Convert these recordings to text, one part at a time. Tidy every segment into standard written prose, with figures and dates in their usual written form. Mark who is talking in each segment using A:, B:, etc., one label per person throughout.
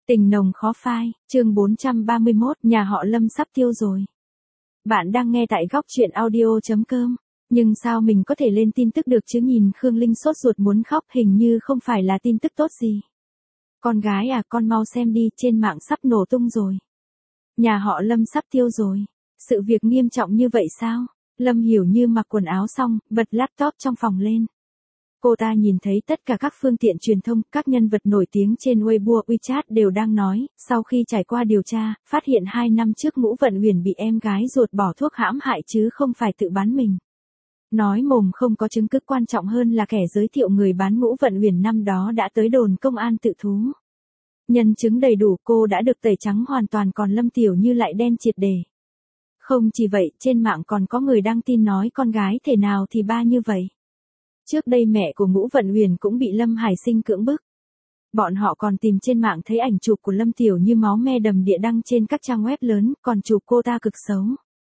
A: Tình nồng khó phai, chương 431, nhà họ Lâm sắp tiêu rồi. Bạn đang nghe tại góc truyện audio.com. Nhưng sao mình có thể lên tin tức được chứ, nhìn Khương Linh sốt ruột muốn khóc, hình như không phải là tin tức tốt gì. Con gái à, con mau xem đi, trên mạng sắp nổ tung rồi. Nhà họ Lâm sắp tiêu rồi. Sự việc nghiêm trọng như vậy sao? Lâm Hiểu Như mặc quần áo xong, bật laptop trong phòng lên. Cô ta nhìn thấy tất cả các phương tiện truyền thông, các nhân vật nổi tiếng trên Weibo, WeChat đều đang nói, sau khi trải qua điều tra, phát hiện 2 năm trước Ngũ Vận Huyền bị em gái ruột bỏ thuốc hãm hại chứ không phải tự bán mình. Nói mồm không có chứng cứ, quan trọng hơn là kẻ giới thiệu người bán Ngũ Vận Huyền năm đó đã tới đồn công an tự thú. Nhân chứng đầy đủ, cô đã được tẩy trắng hoàn toàn, còn Lâm Tiểu Như lại đen triệt để. Không chỉ vậy, trên mạng còn có người đăng tin nói con gái thể nào thì ba như vậy. Trước đây mẹ của Ngũ Vận Huyền cũng bị Lâm Hải Sinh cưỡng bức. Bọn họ còn tìm trên mạng thấy ảnh chụp của Lâm Tiểu Như máu me đầm đìa đăng trên các trang web lớn, còn chụp cô ta cực xấu.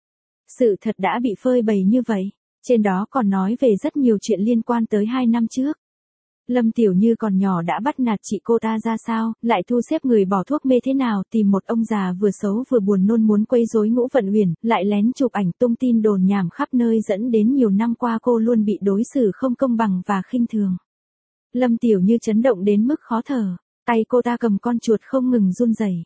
A: Sự thật đã bị phơi bày như vậy. Trên đó còn nói về rất nhiều chuyện liên quan tới 2 năm trước. Lâm Tiểu Như còn nhỏ đã bắt nạt chị cô ta ra sao, lại thu xếp người bỏ thuốc mê thế nào, tìm một ông già vừa xấu vừa buồn nôn muốn quấy rối Ngũ Vận Huyền, lại lén chụp ảnh tung tin đồn nhảm khắp nơi, dẫn đến nhiều năm qua cô luôn bị đối xử không công bằng và khinh thường. Lâm Tiểu Như chấn động đến mức khó thở, tay cô ta cầm con chuột không ngừng run rẩy.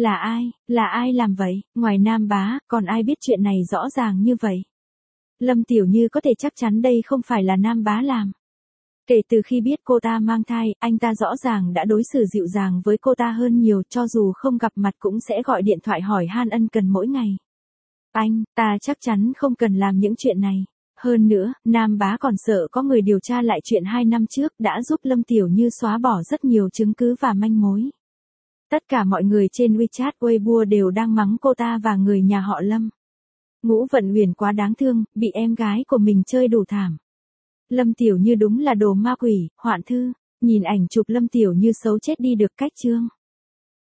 A: Là ai làm vậy? Ngoài Nam Bá, còn ai biết chuyện này rõ ràng như vậy? Lâm Tiểu Như có thể chắc chắn đây không phải là Nam Bá làm. Kể từ khi biết cô ta mang thai, anh ta rõ ràng đã đối xử dịu dàng với cô ta hơn nhiều, cho dù không gặp mặt cũng sẽ gọi điện thoại hỏi han ân cần mỗi ngày. Ta chắc chắn không cần làm những chuyện này. Hơn nữa, Nam Bá còn sợ có người điều tra lại chuyện 2 năm trước, đã giúp Lâm Tiểu Như xóa bỏ rất nhiều chứng cứ và manh mối. Tất cả mọi người trên WeChat, Weibo đều đang mắng cô ta và người nhà họ Lâm. Ngũ Vận Huyền quá đáng thương, bị em gái của mình chơi đủ thảm. Lâm Tiểu Như đúng là đồ ma quỷ, hoạn thư. Nhìn ảnh chụp Lâm Tiểu Như xấu chết đi được cách chương.